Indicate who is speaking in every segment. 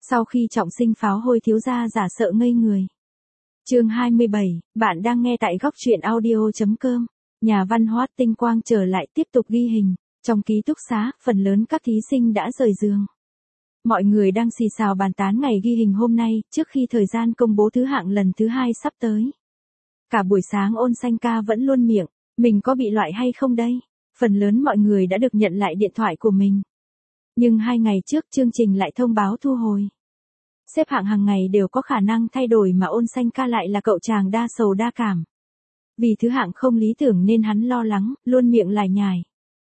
Speaker 1: Sau khi trọng sinh pháo hôi thiếu gia giả sợ ngây người. Chương 27, bạn đang nghe tại góc truyện audio.com. Nhà văn hóa tinh quang trở lại tiếp tục ghi hình. Trong ký túc xá, phần lớn các thí sinh đã rời giường. Mọi người đang xì xào bàn tán ngày ghi hình hôm nay, trước khi thời gian công bố thứ hạng lần thứ 2 sắp tới. Cả buổi sáng Ôn Xanh ca vẫn luôn miệng, mình có bị loại hay không đây? Phần lớn mọi người đã được nhận lại điện thoại của mình. Nhưng 2 ngày trước chương trình lại thông báo thu hồi. Xếp hạng hàng ngày đều có khả năng thay đổi mà Ôn Xanh ca lại là cậu chàng đa sầu đa cảm. Vì thứ hạng không lý tưởng nên hắn lo lắng, luôn miệng lải nhải.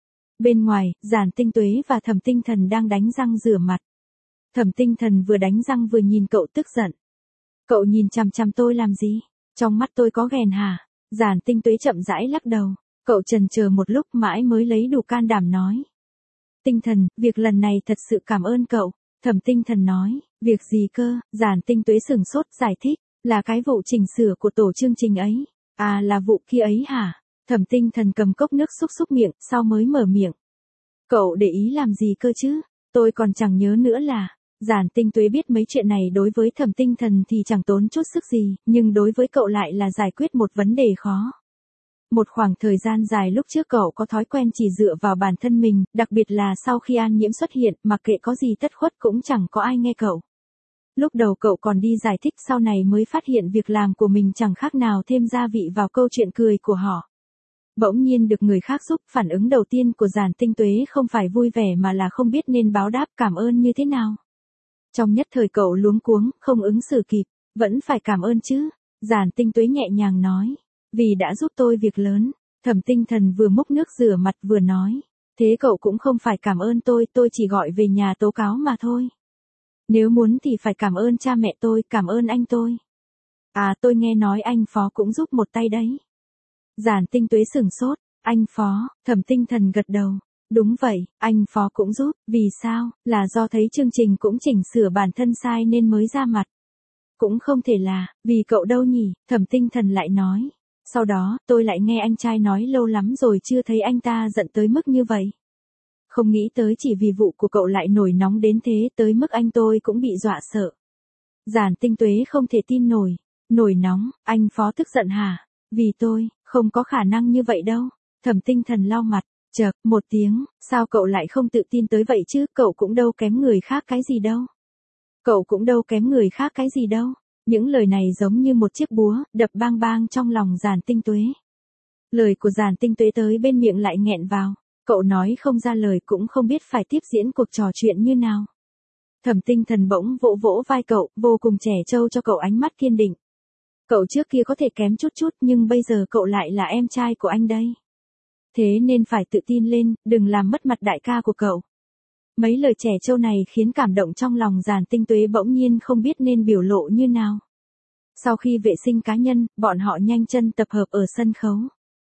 Speaker 1: Bên ngoài, Giản Tinh Tuế và Thẩm Tinh Thần đang đánh răng rửa mặt. Thẩm Tinh Thần vừa đánh răng vừa nhìn cậu tức giận. Cậu nhìn chằm chằm tôi làm gì? Trong mắt tôi có ghèn hả? Giản Tinh Tuế chậm rãi lắc đầu. Cậu chần chờ một lúc mãi mới lấy đủ can đảm nói. Tinh Thần, việc lần này thật sự cảm ơn cậu. Thẩm Tinh Thần nói, việc gì cơ? Giản Tinh Tuế sửng sốt giải thích, là cái vụ chỉnh sửa của tổ chương trình ấy. À, là vụ kia ấy hả? Thẩm Tinh Thần cầm cốc nước xúc xúc miệng, sau mới mở miệng. Cậu để ý làm gì cơ chứ? Tôi còn chẳng nhớ nữa là. Giản Tinh Tuế biết mấy chuyện này đối với Thẩm Tinh Thần thì chẳng tốn chút sức gì, nhưng đối với cậu lại là giải quyết một vấn đề khó. Một khoảng thời gian dài lúc trước cậu có thói quen chỉ dựa vào bản thân mình, đặc biệt là sau khi An Nhiễm xuất hiện, mặc kệ có gì tất khuất cũng chẳng có ai nghe cậu. Lúc đầu cậu còn đi giải thích, sau này mới phát hiện việc làm của mình chẳng khác nào thêm gia vị vào câu chuyện cười của họ. Bỗng nhiên được người khác giúp, phản ứng đầu tiên của Giản Tinh Tuế không phải vui vẻ mà là không biết nên báo đáp cảm ơn như thế nào. Trong nhất thời cậu luống cuống, không ứng xử kịp, vẫn phải cảm ơn chứ. Giản Tinh Tuế nhẹ nhàng nói, vì đã giúp tôi việc lớn. Thẩm Tinh Thần vừa múc nước rửa mặt vừa nói, thế cậu cũng không phải cảm ơn tôi chỉ gọi về nhà tố cáo mà thôi. Nếu muốn thì phải cảm ơn cha mẹ tôi, cảm ơn anh tôi. À, tôi nghe nói anh Phó cũng giúp một tay đấy. Giản Tinh Tuế sửng sốt, anh Phó? Thẩm Tinh Thần gật đầu. Đúng vậy, anh Phó cũng giúp, vì sao? Là do thấy chương trình cũng chỉnh sửa bản thân sai nên mới ra mặt. Cũng không thể là, vì cậu đâu nhỉ, Thẩm Tinh Thần lại nói. Sau đó, tôi lại nghe anh trai nói lâu lắm rồi chưa thấy anh ta giận tới mức như vậy. Không nghĩ tới chỉ vì vụ của cậu lại nổi nóng đến thế, tới mức anh tôi cũng bị dọa sợ. Giản Tinh Tuế không thể tin nổi. Nổi nóng, anh Phó tức giận hả? Vì tôi, không có khả năng như vậy đâu. Thẩm Tinh Thần lau mặt. Chợt, một tiếng, sao cậu lại không tự tin tới vậy chứ, cậu cũng đâu kém người khác cái gì đâu. Cậu cũng đâu kém người khác cái gì đâu. Những lời này giống như một chiếc búa, đập bang bang trong lòng Giản Tinh Tuế. Lời của Giản Tinh Tuế tới bên miệng lại nghẹn vào. Cậu nói không ra lời cũng không biết phải tiếp diễn cuộc trò chuyện như nào. Thẩm Tinh Thần bỗng vỗ vỗ vai cậu, vô cùng trẻ trâu cho cậu ánh mắt kiên định. Cậu trước kia có thể kém chút chút nhưng bây giờ cậu lại là em trai của anh đây. Thế nên phải tự tin lên, đừng làm mất mặt đại ca của cậu. Mấy lời trẻ trâu này khiến cảm động trong lòng Giản Tinh Tuế bỗng nhiên không biết nên biểu lộ như nào. Sau khi vệ sinh cá nhân, bọn họ nhanh chân tập hợp ở sân khấu.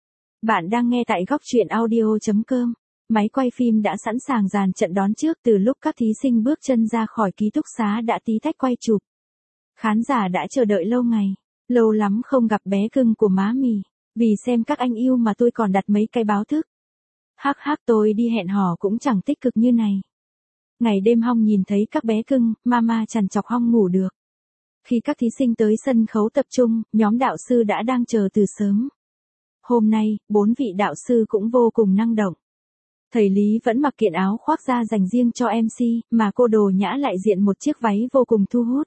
Speaker 1: Bạn đang nghe tại góc truyện audio.com. Máy quay phim đã sẵn sàng dàn trận đón trước từ lúc các thí sinh bước chân ra khỏi ký túc xá đã tí tách quay chụp. Khán giả đã chờ đợi lâu ngày, lâu lắm không gặp bé cưng của má mì. Vì xem các anh yêu mà tôi còn đặt mấy cái báo thức. Hắc hắc, tôi đi hẹn hò cũng chẳng tích cực như này. Ngày đêm hong nhìn thấy các bé cưng, mama trằn trọc hong ngủ được. Khi các thí sinh tới sân khấu tập trung, nhóm đạo sư đã đang chờ từ sớm. Hôm nay, 4 vị đạo sư cũng vô cùng năng động. Thầy Lý vẫn mặc kiện áo khoác da dành riêng cho MC, mà cô Đồ Nhã lại diện một chiếc váy vô cùng thu hút.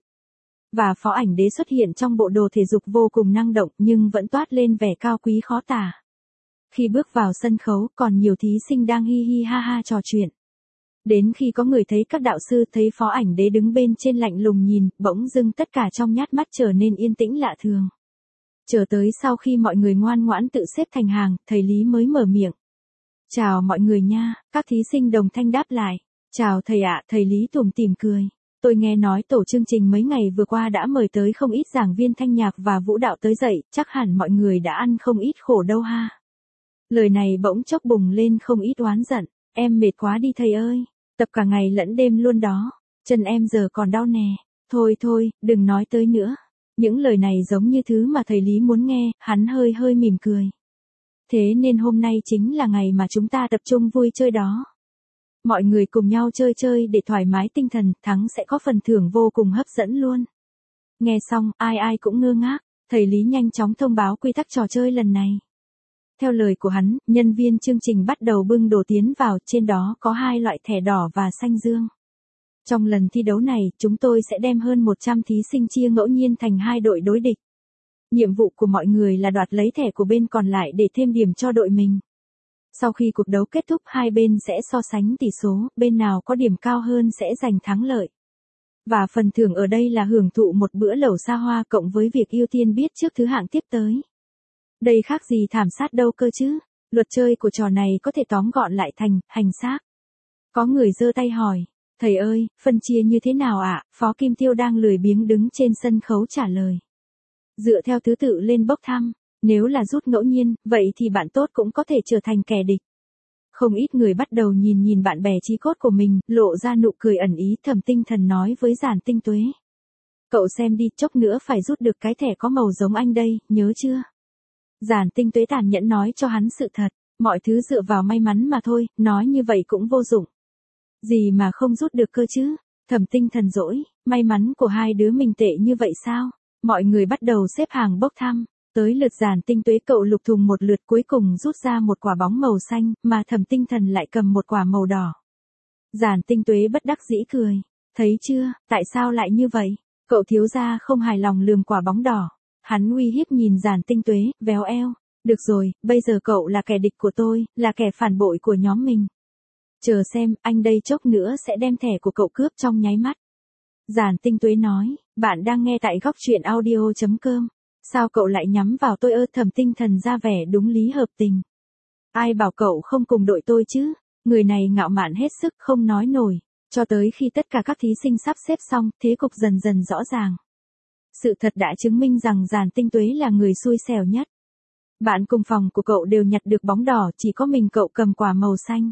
Speaker 1: Và Phó Ảnh Đế xuất hiện trong bộ đồ thể dục vô cùng năng động nhưng vẫn toát lên vẻ cao quý khó tả. Khi bước vào sân khấu, còn nhiều thí sinh đang hi hi ha ha trò chuyện. Đến khi có người thấy các đạo sư thấy Phó Ảnh Đế đứng bên trên lạnh lùng nhìn, bỗng dưng tất cả trong nhát mắt trở nên yên tĩnh lạ thường. Chờ tới sau khi mọi người ngoan ngoãn tự xếp thành hàng, thầy Lý mới mở miệng. Chào mọi người nha, các thí sinh đồng thanh đáp lại. Chào thầy ạ, thầy Lý tủm tỉm cười. Tôi nghe nói tổ chương trình mấy ngày vừa qua đã mời tới không ít giảng viên thanh nhạc và vũ đạo tới dạy, chắc hẳn mọi người đã ăn không ít khổ đâu ha. Lời này bỗng chốc bùng lên không ít oán giận. Em mệt quá đi thầy ơi, tập cả ngày lẫn đêm luôn đó. Chân em giờ còn đau nè. Thôi thôi, đừng nói tới nữa. Những lời này giống như thứ mà thầy Lý muốn nghe, hắn hơi hơi mỉm cười. Thế nên hôm nay chính là ngày mà chúng ta tập trung vui chơi đó. Mọi người cùng nhau chơi chơi để thoải mái tinh thần, thắng sẽ có phần thưởng vô cùng hấp dẫn luôn. Nghe xong, ai ai cũng ngơ ngác, thầy Lý nhanh chóng thông báo quy tắc trò chơi lần này. Theo lời của hắn, nhân viên chương trình bắt đầu bưng đồ tiến vào, trên đó có 2 loại thẻ đỏ và xanh dương. Trong lần thi đấu này, chúng tôi sẽ đem hơn 100 thí sinh chia ngẫu nhiên thành 2 đội đối địch. Nhiệm vụ của mọi người là đoạt lấy thẻ của bên còn lại để thêm điểm cho đội mình. Sau khi cuộc đấu kết thúc, hai bên sẽ so sánh tỷ số, bên nào có điểm cao hơn sẽ giành thắng lợi. Và phần thưởng ở đây là hưởng thụ một bữa lẩu xa hoa cộng với việc ưu tiên biết trước thứ hạng tiếp tới. Đây khác gì thảm sát đâu cơ chứ. Luật chơi của trò này có thể tóm gọn lại thành hành xác. Có người giơ tay hỏi, thầy ơi, phân chia như thế nào ạ? Phó Kim Tiêu đang lười biếng đứng trên sân khấu trả lời. Dựa theo thứ tự lên bốc thăm, nếu là rút ngẫu nhiên, vậy thì bạn tốt cũng có thể trở thành kẻ địch. Không ít người bắt đầu nhìn bạn bè chí cốt của mình, lộ ra nụ cười ẩn ý. Thẩm Tinh Thần nói với Giản Tinh Tuế. Cậu xem đi, chốc nữa phải rút được cái thẻ có màu giống anh đây, nhớ chưa? Giản Tinh Tuế tàn nhẫn nói cho hắn sự thật, mọi thứ dựa vào may mắn mà thôi, nói như vậy cũng vô dụng. Gì mà không rút được cơ chứ? Thẩm Tinh Thần dỗi, may mắn của hai đứa mình tệ như vậy sao? Mọi người bắt đầu xếp hàng bốc thăm. Tới lượt Giản Tinh Tuế, cậu lục thùng một lượt cuối cùng rút ra một quả bóng màu xanh, mà Thẩm Tinh Thần lại cầm một quả màu đỏ. Giản Tinh Tuế bất đắc dĩ cười. Thấy chưa, tại sao lại như vậy? Cậu thiếu gia không hài lòng lườm quả bóng đỏ. Hắn uy hiếp nhìn Giản Tinh Tuế, véo eo. Được rồi, bây giờ cậu là kẻ địch của tôi, là kẻ phản bội của nhóm mình. Chờ xem, anh đây chốc nữa sẽ đem thẻ của cậu cướp trong nháy mắt. Giản Tinh Tuế nói, bạn đang nghe tại góc truyện audio.com. Sao cậu lại nhắm vào tôi ơ? Thẩm Tinh Thần ra vẻ đúng lý hợp tình. Ai bảo cậu không cùng đội tôi chứ? Người này ngạo mạn hết sức không nói nổi. Cho tới khi tất cả các thí sinh sắp xếp xong, thế cục dần dần rõ ràng. Sự thật đã chứng minh rằng Giản Tinh Tuế là người xui xẻo nhất. Bạn cùng phòng của cậu đều nhặt được bóng đỏ, chỉ có mình cậu cầm quả màu xanh.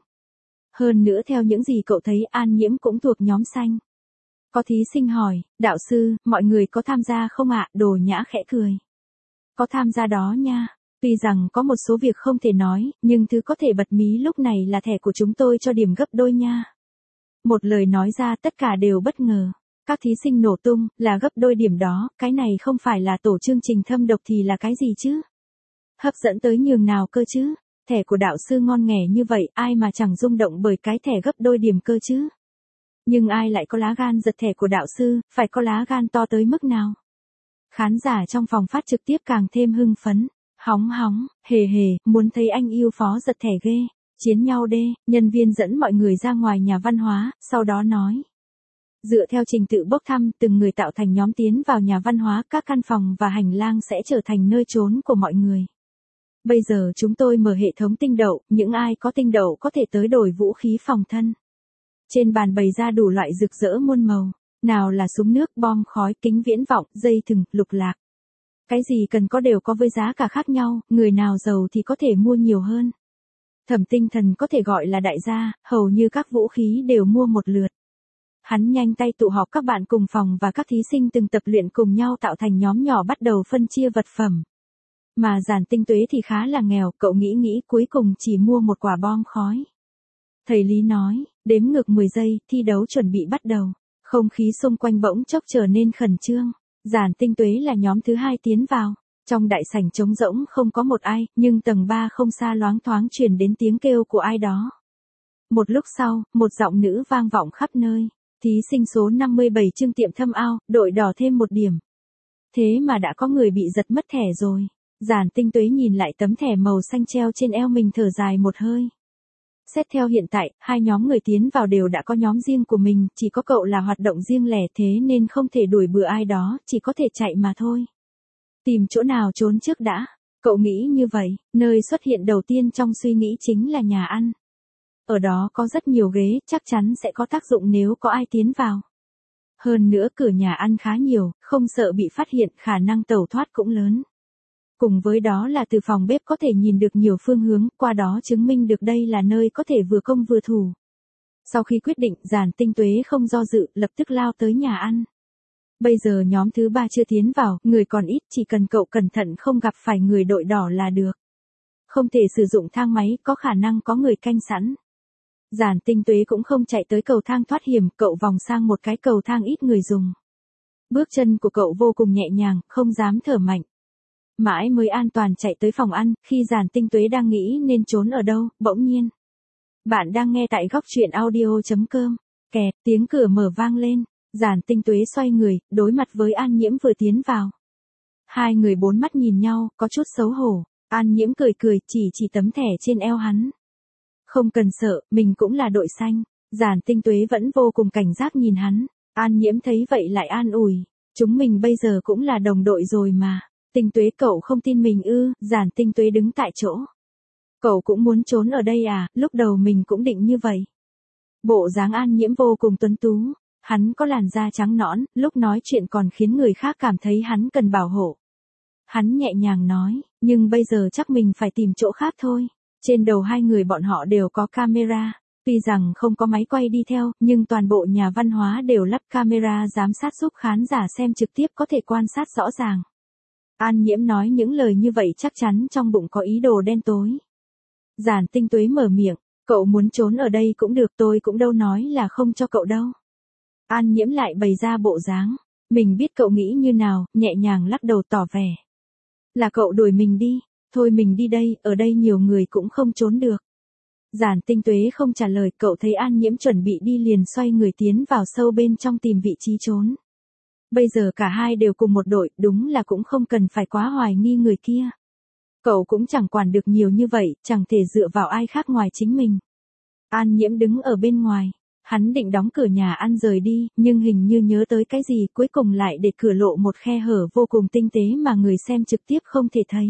Speaker 1: Hơn nữa theo những gì cậu thấy, An Nhiễm cũng thuộc nhóm xanh. Có thí sinh hỏi, đạo sư, mọi người có tham gia không ạ? Đồ Nhã khẽ cười. Có tham gia đó nha. Tuy rằng có một số việc không thể nói, nhưng thứ có thể bật mí lúc này là thẻ của chúng tôi cho điểm gấp đôi nha. Một lời nói ra tất cả đều bất ngờ. Các thí sinh nổ tung, là gấp đôi điểm đó, cái này không phải là tổ chương trình thâm độc thì là cái gì chứ? Hấp dẫn tới nhường nào cơ chứ? Thẻ của đạo sư ngon nghẻ như vậy, ai mà chẳng rung động bởi cái thẻ gấp đôi điểm cơ chứ? Nhưng ai lại có lá gan giật thẻ của đạo sư, phải có lá gan to tới mức nào? Khán giả trong phòng phát trực tiếp càng thêm hưng phấn. Hóng hóng, hề hề, muốn thấy anh yêu phó giật thẻ ghê. Chiến nhau đê, nhân viên dẫn mọi người ra ngoài nhà văn hóa, sau đó nói. Dựa theo trình tự bốc thăm, từng người tạo thành nhóm tiến vào nhà văn hóa, các căn phòng và hành lang sẽ trở thành nơi trốn của mọi người. Bây giờ chúng tôi mở hệ thống tinh đậu, những ai có tinh đậu có thể tới đổi vũ khí phòng thân. Trên bàn bày ra đủ loại rực rỡ muôn màu, nào là súng nước, bom khói, kính viễn vọng, dây thừng, lục lạc. Cái gì cần có đều có với giá cả khác nhau, người nào giàu thì có thể mua nhiều hơn. Thẩm Tinh Thần có thể gọi là đại gia, hầu như các vũ khí đều mua một lượt. Hắn nhanh tay tụ họp các bạn cùng phòng và các thí sinh từng tập luyện cùng nhau tạo thành nhóm nhỏ bắt đầu phân chia vật phẩm. Mà Giản Tinh Tuế thì khá là nghèo, cậu nghĩ cuối cùng chỉ mua một quả bom khói. Thầy Lý nói, đếm ngược 10 giây, thi đấu chuẩn bị bắt đầu. Không khí xung quanh bỗng chốc trở nên khẩn trương. Giản Tinh Tuế là nhóm thứ 2 tiến vào. Trong đại sảnh trống rỗng không có một ai, nhưng tầng 3 không xa loáng thoáng truyền đến tiếng kêu của ai đó. Một lúc sau, một giọng nữ vang vọng khắp nơi. Thí sinh số 57 Trương Tiệm Thâm ao, đội đỏ thêm 1 điểm. Thế mà đã có người bị giật mất thẻ rồi. Giản Tinh Tuế nhìn lại tấm thẻ màu xanh treo trên eo mình thở dài một hơi. Xét theo hiện tại, hai nhóm người tiến vào đều đã có nhóm riêng của mình, chỉ có cậu là hoạt động riêng lẻ thế nên không thể đuổi bừa ai đó, chỉ có thể chạy mà thôi. Tìm chỗ nào trốn trước đã. Cậu nghĩ như vậy, nơi xuất hiện đầu tiên trong suy nghĩ chính là nhà ăn. Ở đó có rất nhiều ghế, chắc chắn sẽ có tác dụng nếu có ai tiến vào. Hơn nữa cửa nhà ăn khá nhiều, không sợ bị phát hiện, khả năng tẩu thoát cũng lớn. Cùng với đó là từ phòng bếp có thể nhìn được nhiều phương hướng, qua đó chứng minh được đây là nơi có thể vừa công vừa thủ. Sau khi quyết định, Giản Tinh Tuế không do dự, lập tức lao tới nhà ăn. Bây giờ nhóm thứ 3 chưa tiến vào, người còn ít, chỉ cần cậu cẩn thận không gặp phải người đội đỏ là được. Không thể sử dụng thang máy, có khả năng có người canh sẵn. Giản Tinh Tuế cũng không chạy tới cầu thang thoát hiểm, cậu vòng sang một cái cầu thang ít người dùng. Bước chân của cậu vô cùng nhẹ nhàng, không dám thở mạnh. Mãi mới an toàn chạy tới phòng ăn, khi Giản Tinh Tuế đang nghĩ nên trốn ở đâu, bỗng nhiên. Bạn đang nghe tại góc truyện audio.com. Kẹt, tiếng cửa mở vang lên. Giản Tinh Tuế xoay người, đối mặt với An Nhiễm vừa tiến vào. Hai người bốn mắt nhìn nhau, có chút xấu hổ. An Nhiễm cười cười, chỉ tấm thẻ trên eo hắn. Không cần sợ, mình cũng là đội xanh. Giản Tinh Tuế vẫn vô cùng cảnh giác nhìn hắn. An Nhiễm thấy vậy lại an ủi. Chúng mình bây giờ cũng là đồng đội rồi mà. Tinh Tuế cậu không tin mình ư? Giản Tinh Tuế đứng tại chỗ. Cậu cũng muốn trốn ở đây à? Lúc đầu mình cũng định như vậy. Bộ dáng An Nhiễm vô cùng tuấn tú. Hắn có làn da trắng nõn, lúc nói chuyện còn khiến người khác cảm thấy hắn cần bảo hộ. Hắn nhẹ nhàng nói, nhưng bây giờ chắc mình phải tìm chỗ khác thôi. Trên đầu hai người bọn họ đều có camera. Tuy rằng không có máy quay đi theo, nhưng toàn bộ nhà văn hóa đều lắp camera giám sát giúp khán giả xem trực tiếp có thể quan sát rõ ràng. An Nhiễm nói những lời như vậy chắc chắn trong bụng có ý đồ đen tối. Giản Tinh Tuế mở miệng, cậu muốn trốn ở đây cũng được, tôi cũng đâu nói là không cho cậu đâu. An Nhiễm lại bày ra bộ dáng, mình biết cậu nghĩ như nào, nhẹ nhàng lắc đầu tỏ vẻ. Là cậu đuổi mình đi, thôi mình đi đây, ở đây nhiều người cũng không trốn được. Giản Tinh Tuế không trả lời, cậu thấy An Nhiễm chuẩn bị đi liền xoay người tiến vào sâu bên trong tìm vị trí trốn. Bây giờ cả hai đều cùng một đội, đúng là cũng không cần phải quá hoài nghi người kia. Cậu cũng chẳng quản được nhiều như vậy, chẳng thể dựa vào ai khác ngoài chính mình. An Nhiễm đứng ở bên ngoài, hắn định đóng cửa nhà ăn rời đi, nhưng hình như nhớ tới cái gì, cuối cùng lại để cửa lộ một khe hở vô cùng tinh tế mà người xem trực tiếp không thể thấy.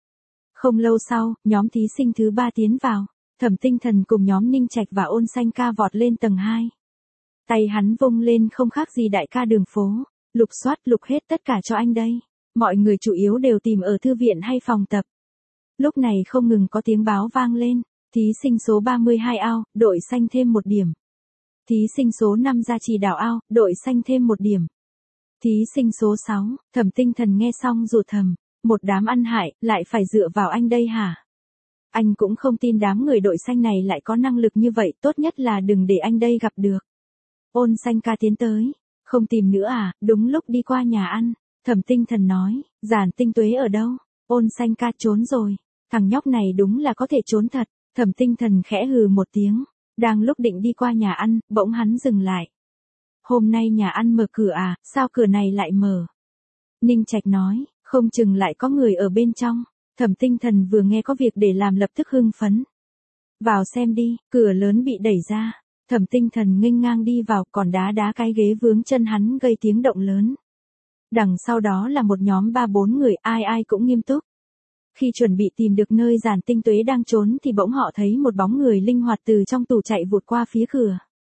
Speaker 1: Không lâu sau, nhóm thí sinh thứ 3 tiến vào. Thẩm Tinh Thần cùng nhóm Ninh Trạch và Ôn Xanh Ca vọt lên tầng 2. Tay hắn vung lên không khác gì đại ca đường phố. Lục soát, lục hết tất cả cho anh đây. Mọi người chủ yếu đều tìm ở thư viện hay phòng tập. Lúc này không ngừng có tiếng báo vang lên. Thí sinh số 32 ao, đội xanh thêm 1 điểm. Thí sinh số 5 Gia Trì Đảo ao, đội xanh thêm 1 điểm. Thí sinh số 6, Thẩm Tinh Thần nghe xong rụt thầm. Một đám ăn hại, lại phải dựa vào anh đây hả? Anh cũng không tin đám người đội xanh này lại có năng lực như vậy, tốt nhất là đừng để anh đây gặp được. Ôn Xanh Ca tiến tới. Không tìm nữa à? Đúng lúc đi qua nhà ăn. Thẩm Tinh Thần nói, Giản Tinh Tuế ở đâu? Ôn Xanh Ca trốn rồi. Thằng nhóc này đúng là có thể trốn thật. Thẩm Tinh Thần khẽ hừ một tiếng. Đang lúc định đi qua nhà ăn, bỗng hắn dừng lại. Hôm nay nhà ăn mở cửa à? Sao cửa này lại mở? Ninh Trạch nói, không chừng lại có người ở bên trong. Thẩm Tinh Thần vừa nghe có việc để làm lập tức hưng phấn. Vào xem đi, cửa lớn bị đẩy ra. Thẩm Tinh Thần nghênh ngang đi vào, còn đá cái ghế vướng chân hắn gây tiếng động lớn. Đằng sau đó là một nhóm 3-4 người, ai cũng nghiêm túc. Khi chuẩn bị tìm được nơi Giản Tinh Tuế đang trốn thì bỗng họ thấy một bóng người linh hoạt từ trong tủ chạy vụt qua phía cửa.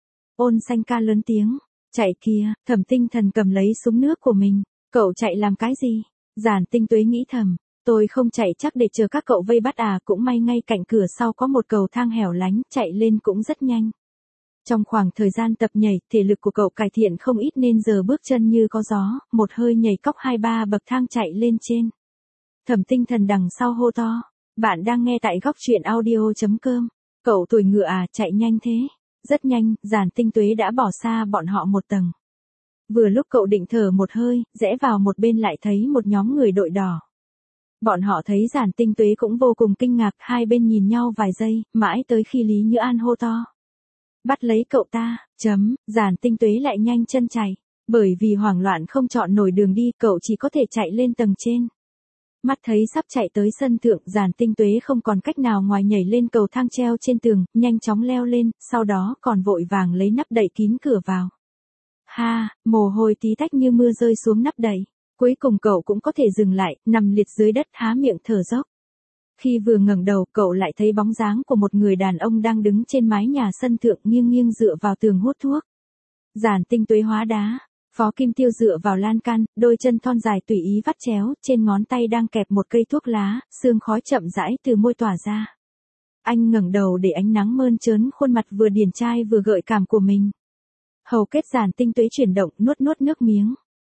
Speaker 1: Ôn Xanh Ca lớn tiếng, chạy kìa. Thẩm Tinh Thần cầm lấy súng nước của mình. Cậu chạy làm cái gì? Giản Tinh Tuế nghĩ thầm. Tôi không chạy chắc để chờ các cậu vây bắt à, cũng may ngay cạnh cửa sau có một cầu thang hẻo lánh, chạy lên cũng rất nhanh. Trong khoảng thời gian tập nhảy, thể lực của cậu cải thiện không ít nên giờ bước chân như có gió, một hơi nhảy cóc 2-3 bậc thang chạy lên trên. Thẩm Tinh Thần đằng sau hô to, bạn đang nghe tại góc truyện audio.com. Cậu tuổi ngựa à, chạy nhanh thế. Rất nhanh, Giản Tinh Tuế đã bỏ xa bọn họ một tầng. Vừa lúc cậu định thở một hơi, rẽ vào một bên lại thấy một nhóm người đội đỏ. Bọn họ thấy Giản Tinh Tuế cũng vô cùng kinh ngạc, hai bên nhìn nhau vài giây, mãi tới khi Lý Như An hô to. Bắt lấy cậu ta, Giản Tinh Tuế lại nhanh chân chạy. Bởi vì hoảng loạn không chọn nổi đường đi, cậu chỉ có thể chạy lên tầng trên. Mắt thấy sắp chạy tới sân thượng, Giản Tinh Tuế không còn cách nào ngoài nhảy lên cầu thang treo trên tường, nhanh chóng leo lên, sau đó còn vội vàng lấy nắp đậy kín cửa vào. Ha, mồ hôi tí tách như mưa rơi xuống nắp đậy. Cuối cùng cậu cũng có thể dừng lại, nằm liệt dưới đất há miệng thở dốc. Khi vừa ngẩng đầu, cậu lại thấy bóng dáng của một người đàn ông đang đứng trên mái nhà sân thượng nghiêng nghiêng dựa vào tường hút thuốc. Giản Tinh Tuế hóa đá. Phó Kim Tiêu dựa vào lan can, đôi chân thon dài tùy ý vắt chéo, trên ngón tay đang kẹp một cây thuốc lá, sương khói chậm rãi từ môi tỏa ra. Anh ngẩng đầu để ánh nắng mơn trớn khuôn mặt vừa điển trai vừa gợi cảm của mình. Hầu kết Giản Tinh Tuế chuyển động, nuốt nước miếng.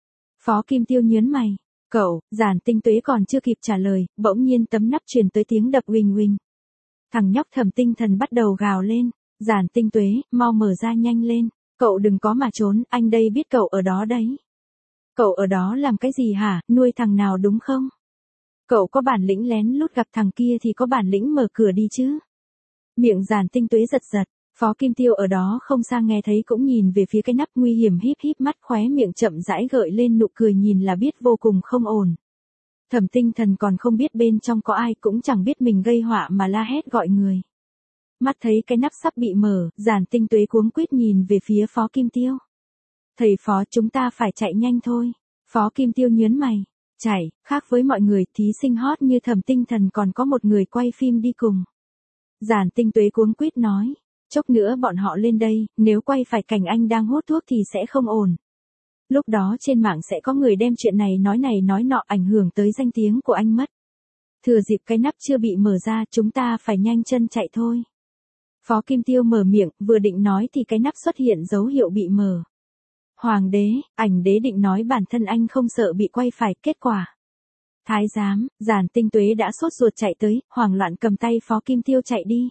Speaker 1: Phó Kim Tiêu nhướng mày. Cậu, Giản Tinh Tuế còn chưa kịp trả lời, bỗng nhiên tấm nắp truyền tới tiếng đập uỳnh uỳnh. Thằng nhóc Thẩm Tinh Thần bắt đầu gào lên. Giản Tinh Tuế, mau mở ra nhanh lên, cậu đừng có mà trốn, anh đây biết cậu ở đó đấy. Cậu ở đó làm cái gì hả, nuôi thằng nào đúng không? Cậu có bản lĩnh lén lút gặp thằng kia thì có bản lĩnh mở cửa đi chứ. Miệng Giản Tinh Tuế giật giật, Phó Kim Tiêu ở đó không xa nghe thấy cũng nhìn về phía cái nắp nguy hiểm, híp híp mắt, khóe miệng chậm rãi gợi lên nụ cười, nhìn là biết vô cùng không ổn. Thẩm Tinh Thần còn không biết bên trong có ai, cũng chẳng biết mình gây họa mà la hét gọi người. Mắt thấy cái nắp sắp bị mở, Giản Tinh Tuế cuống quýt nhìn về phía Phó Kim Tiêu. Thầy Phó, chúng ta phải chạy nhanh thôi. Phó Kim Tiêu nhớn mày. Chạy, khác với mọi người, thí sinh hot như Thẩm Tinh Thần còn có một người quay phim đi cùng. Giản Tinh Tuế cuống quýt nói. Chốc nữa bọn họ lên đây, nếu quay phải cảnh anh đang hút thuốc thì sẽ không ổn. Lúc đó trên mạng sẽ có người đem chuyện này nói nọ, ảnh hưởng tới danh tiếng của anh mất. Thừa dịp cái nắp chưa bị mở ra, chúng ta phải nhanh chân chạy thôi. Phó Kim Tiêu mở miệng, vừa định nói thì cái nắp xuất hiện dấu hiệu bị mở. Hoàng đế, ảnh đế định nói bản thân anh không sợ bị quay phải, kết quả. Thái giám, Giản Tinh Tuế đã sốt ruột chạy tới, hoảng loạn cầm tay Phó Kim Tiêu chạy đi.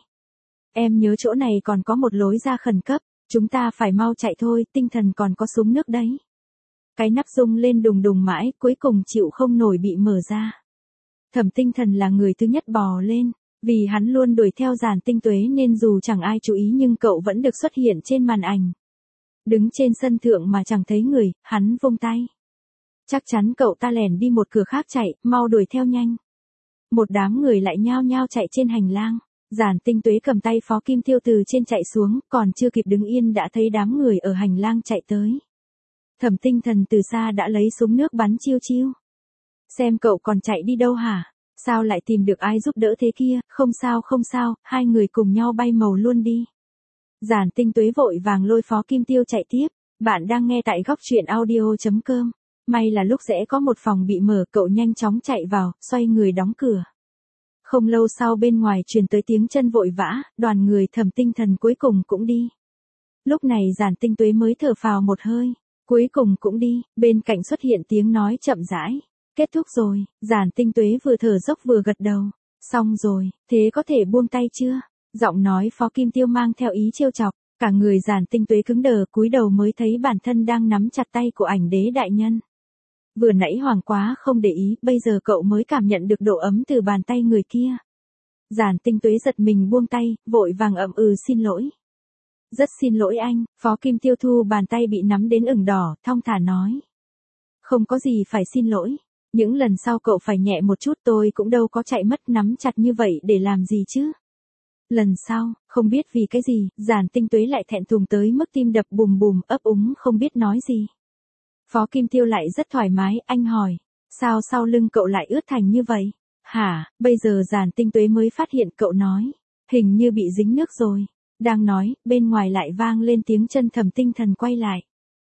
Speaker 1: Em nhớ chỗ này còn có một lối ra khẩn cấp, chúng ta phải mau chạy thôi, Tinh Thần còn có súng nước đấy. Cái nắp rung lên đùng đùng mãi, cuối cùng chịu không nổi bị mở ra. Thẩm Tinh Thần là người thứ nhất bò lên, vì hắn luôn đuổi theo Giản Tinh Tuế nên dù chẳng ai chú ý nhưng cậu vẫn được xuất hiện trên màn ảnh. Đứng trên sân thượng mà chẳng thấy người, hắn vung tay. Chắc chắn cậu ta lẻn đi một cửa khác chạy, mau đuổi theo nhanh. Một đám người lại nhao nhao chạy trên hành lang. Giản Tinh Tuế cầm tay Phó Kim Tiêu từ trên chạy xuống, còn chưa kịp đứng yên đã thấy đám người ở hành lang chạy tới. Thẩm Tinh Thần từ xa đã lấy súng nước bắn chiêu chiêu. Xem cậu còn chạy đi đâu hả? Sao lại tìm được ai giúp đỡ thế kia? Không sao, hai người cùng nhau bay màu luôn đi. Giản Tinh Tuế vội vàng lôi Phó Kim Tiêu chạy tiếp. Bạn đang nghe tại góc truyện audio.com. May là lúc rẽ có một phòng bị mở, cậu nhanh chóng chạy vào, xoay người đóng cửa. Không lâu sau bên ngoài truyền tới tiếng chân vội vã, đoàn người Thẩm Tinh Thần cuối cùng cũng đi. Lúc này Giản Tinh Tuế mới thở phào một hơi, cuối cùng cũng đi, bên cạnh xuất hiện tiếng nói chậm rãi. Kết thúc rồi, Giản Tinh Tuế vừa thở dốc vừa gật đầu. Xong rồi, thế có thể buông tay chưa? Giọng nói Phó Kim Tiêu mang theo ý trêu chọc, cả người Giản Tinh Tuế cứng đờ, cúi đầu mới thấy bản thân đang nắm chặt tay của ảnh đế đại nhân. Vừa nãy hoảng quá không để ý, bây giờ cậu mới cảm nhận được độ ấm từ bàn tay người kia. Giản Tinh Tuế giật mình buông tay, vội vàng ậm ừ xin lỗi. Rất xin lỗi anh, Phó Kim Tiêu thu bàn tay bị nắm đến ửng đỏ, thong thả nói. Không có gì phải xin lỗi, những lần sau cậu phải nhẹ một chút, tôi cũng đâu có chạy mất, nắm chặt như vậy để làm gì chứ. Lần sau, không biết vì cái gì, Giản Tinh Tuế lại thẹn thùng tới mức tim đập bùm bùm, ấp úng không biết nói gì. Phó Kim Tiêu lại rất thoải mái, anh hỏi, sao sau lưng cậu lại ướt thành như vậy? Hả, bây giờ Giản Tinh Tuế mới phát hiện, cậu nói, hình như bị dính nước rồi. Đang nói, bên ngoài lại vang lên tiếng chân Thẩm Tinh Thần quay lại.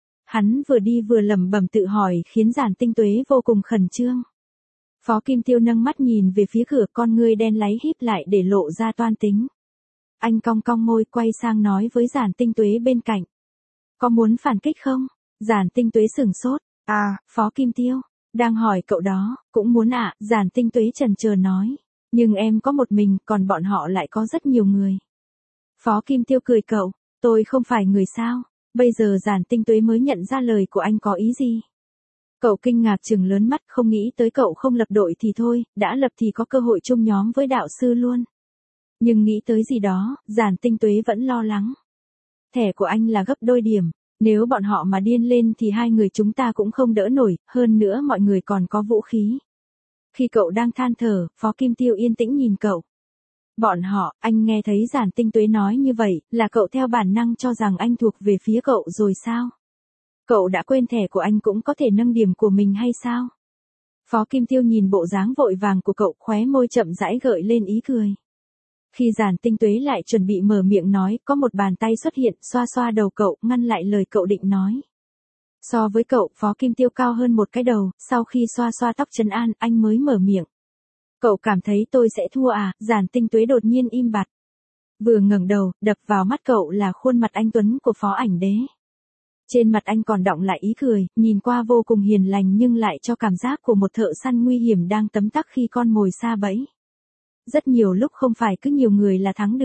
Speaker 1: Hắn vừa đi vừa lẩm bẩm tự hỏi khiến Giản Tinh Tuế vô cùng khẩn trương. Phó Kim Tiêu nâng mắt nhìn về phía cửa, con ngươi đen láy híp lại để lộ ra toan tính. Anh cong cong môi quay sang nói với Giản Tinh Tuế bên cạnh. Có muốn phản kích không? Giản Tinh Tuế sửng sốt. À, Phó Kim Tiêu, đang hỏi cậu đó, cũng muốn ạ, Giản Tinh Tuế chần chờ nói. Nhưng em có một mình, còn bọn họ lại có rất nhiều người. Phó Kim Tiêu cười cậu, tôi không phải người sao? Bây giờ Giản Tinh Tuế mới nhận ra lời của anh có ý gì. Cậu kinh ngạc trừng lớn mắt, không nghĩ tới cậu không lập đội thì thôi, đã lập thì có cơ hội chung nhóm với đạo sư luôn. Nhưng nghĩ tới gì đó, Giản Tinh Tuế vẫn lo lắng. Thẻ của anh là gấp đôi điểm, nếu bọn họ mà điên lên thì hai người chúng ta cũng không đỡ nổi, hơn nữa mọi người còn có vũ khí. Khi cậu đang than thở, Phó Kim Tiêu yên tĩnh nhìn cậu. Bọn họ, anh nghe thấy Giản Tinh Tuế nói như vậy, là cậu theo bản năng cho rằng anh thuộc về phía cậu rồi sao? Cậu đã quên thẻ của anh cũng có thể nâng điểm của mình hay sao? Phó Kim Tiêu nhìn bộ dáng vội vàng của cậu, khóe môi chậm rãi gợi lên ý cười. Khi Giản Tinh Tuế lại chuẩn bị mở miệng nói, có một bàn tay xuất hiện, xoa xoa đầu cậu, ngăn lại lời cậu định nói. So với cậu, Phó Kim Tiêu cao hơn một cái đầu, sau khi xoa xoa tóc trấn an, anh mới mở miệng. Cậu cảm thấy tôi sẽ thua à? Giản Tinh Tuế đột nhiên im bặt. Vừa ngẩng đầu, đập vào mắt cậu là khuôn mặt anh tuấn của Phó Ảnh Đế. Trên mặt anh còn đọng lại ý cười, nhìn qua vô cùng hiền lành nhưng lại cho cảm giác của một thợ săn nguy hiểm đang tấm tắc khi con mồi sa bẫy. Rất nhiều lúc không phải cứ nhiều người là thắng được.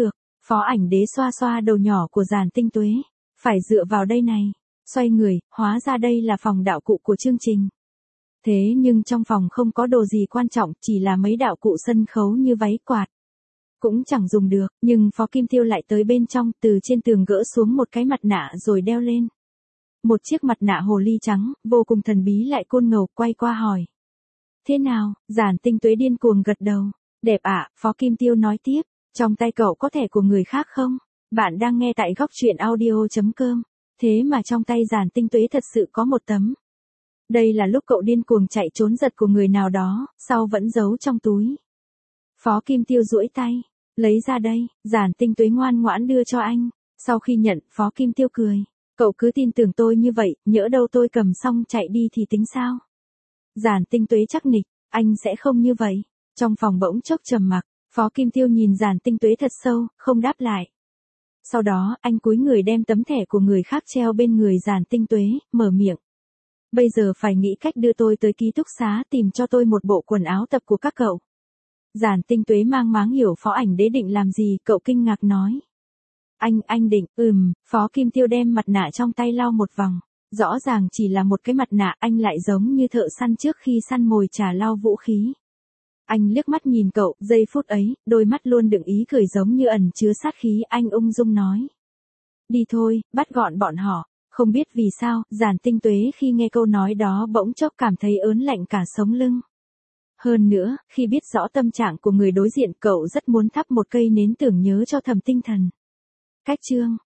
Speaker 1: Phó Ảnh Đế xoa xoa đầu nhỏ của Giản Tinh Tuế. Phải dựa vào đây này. Xoay người, hóa ra đây là phòng đạo cụ của chương trình. Thế nhưng trong phòng không có đồ gì quan trọng, chỉ là mấy đạo cụ sân khấu như váy quạt. Cũng chẳng dùng được, nhưng Phó Kim Tiêu lại tới bên trong, từ trên tường gỡ xuống một cái mặt nạ rồi đeo lên. Một chiếc mặt nạ hồ ly trắng, vô cùng thần bí lại côn ngầu, quay qua hỏi. Thế nào? Giản Tinh Tuế điên cuồng gật đầu. Đẹp ạ, Phó Kim Tiêu nói tiếp. Trong tay cậu có thẻ của người khác không? Bạn đang nghe tại góc truyện audio.com. Thế mà trong tay Giản Tinh Tuế thật sự có một tấm. Đây là lúc cậu điên cuồng chạy trốn giật của người nào đó, sau vẫn giấu trong túi. Phó Kim Tiêu duỗi tay. Lấy ra đây, Giản Tinh Tuế ngoan ngoãn đưa cho anh. Sau khi nhận, Phó Kim Tiêu cười. Cậu cứ tin tưởng tôi như vậy, nhỡ đâu tôi cầm xong chạy đi thì tính sao? Giản Tinh Tuế chắc nịch, anh sẽ không như vậy. Trong phòng bỗng chốc trầm mặc, Phó Kim Tiêu nhìn Giản Tinh Tuế thật sâu, không đáp lại. Sau đó, anh cúi người đem tấm thẻ của người khác treo bên người Giản Tinh Tuế, mở miệng. Bây giờ phải nghĩ cách đưa tôi tới ký túc xá tìm cho tôi một bộ quần áo tập của các cậu. Giản Tinh Tuế mang máng hiểu Phó Ảnh Đế định làm gì, cậu kinh ngạc nói. Anh định, Phó Kim Tiêu đem mặt nạ trong tay lau một vòng. Rõ ràng chỉ là một cái mặt nạ, anh lại giống như thợ săn trước khi săn mồi chả lau vũ khí. Anh liếc mắt nhìn cậu, giây phút ấy, đôi mắt luôn đựng ý cười giống như ẩn chứa sát khí, anh ung dung nói. Đi thôi, bắt gọn bọn họ. Không biết vì sao, Giản Tinh Tuế khi nghe câu nói đó bỗng chốc cảm thấy ớn lạnh cả sống lưng. Hơn nữa, khi biết rõ tâm trạng của người đối diện, cậu rất muốn thắp một cây nến tưởng nhớ cho Thẩm Tinh Thần. Cách chương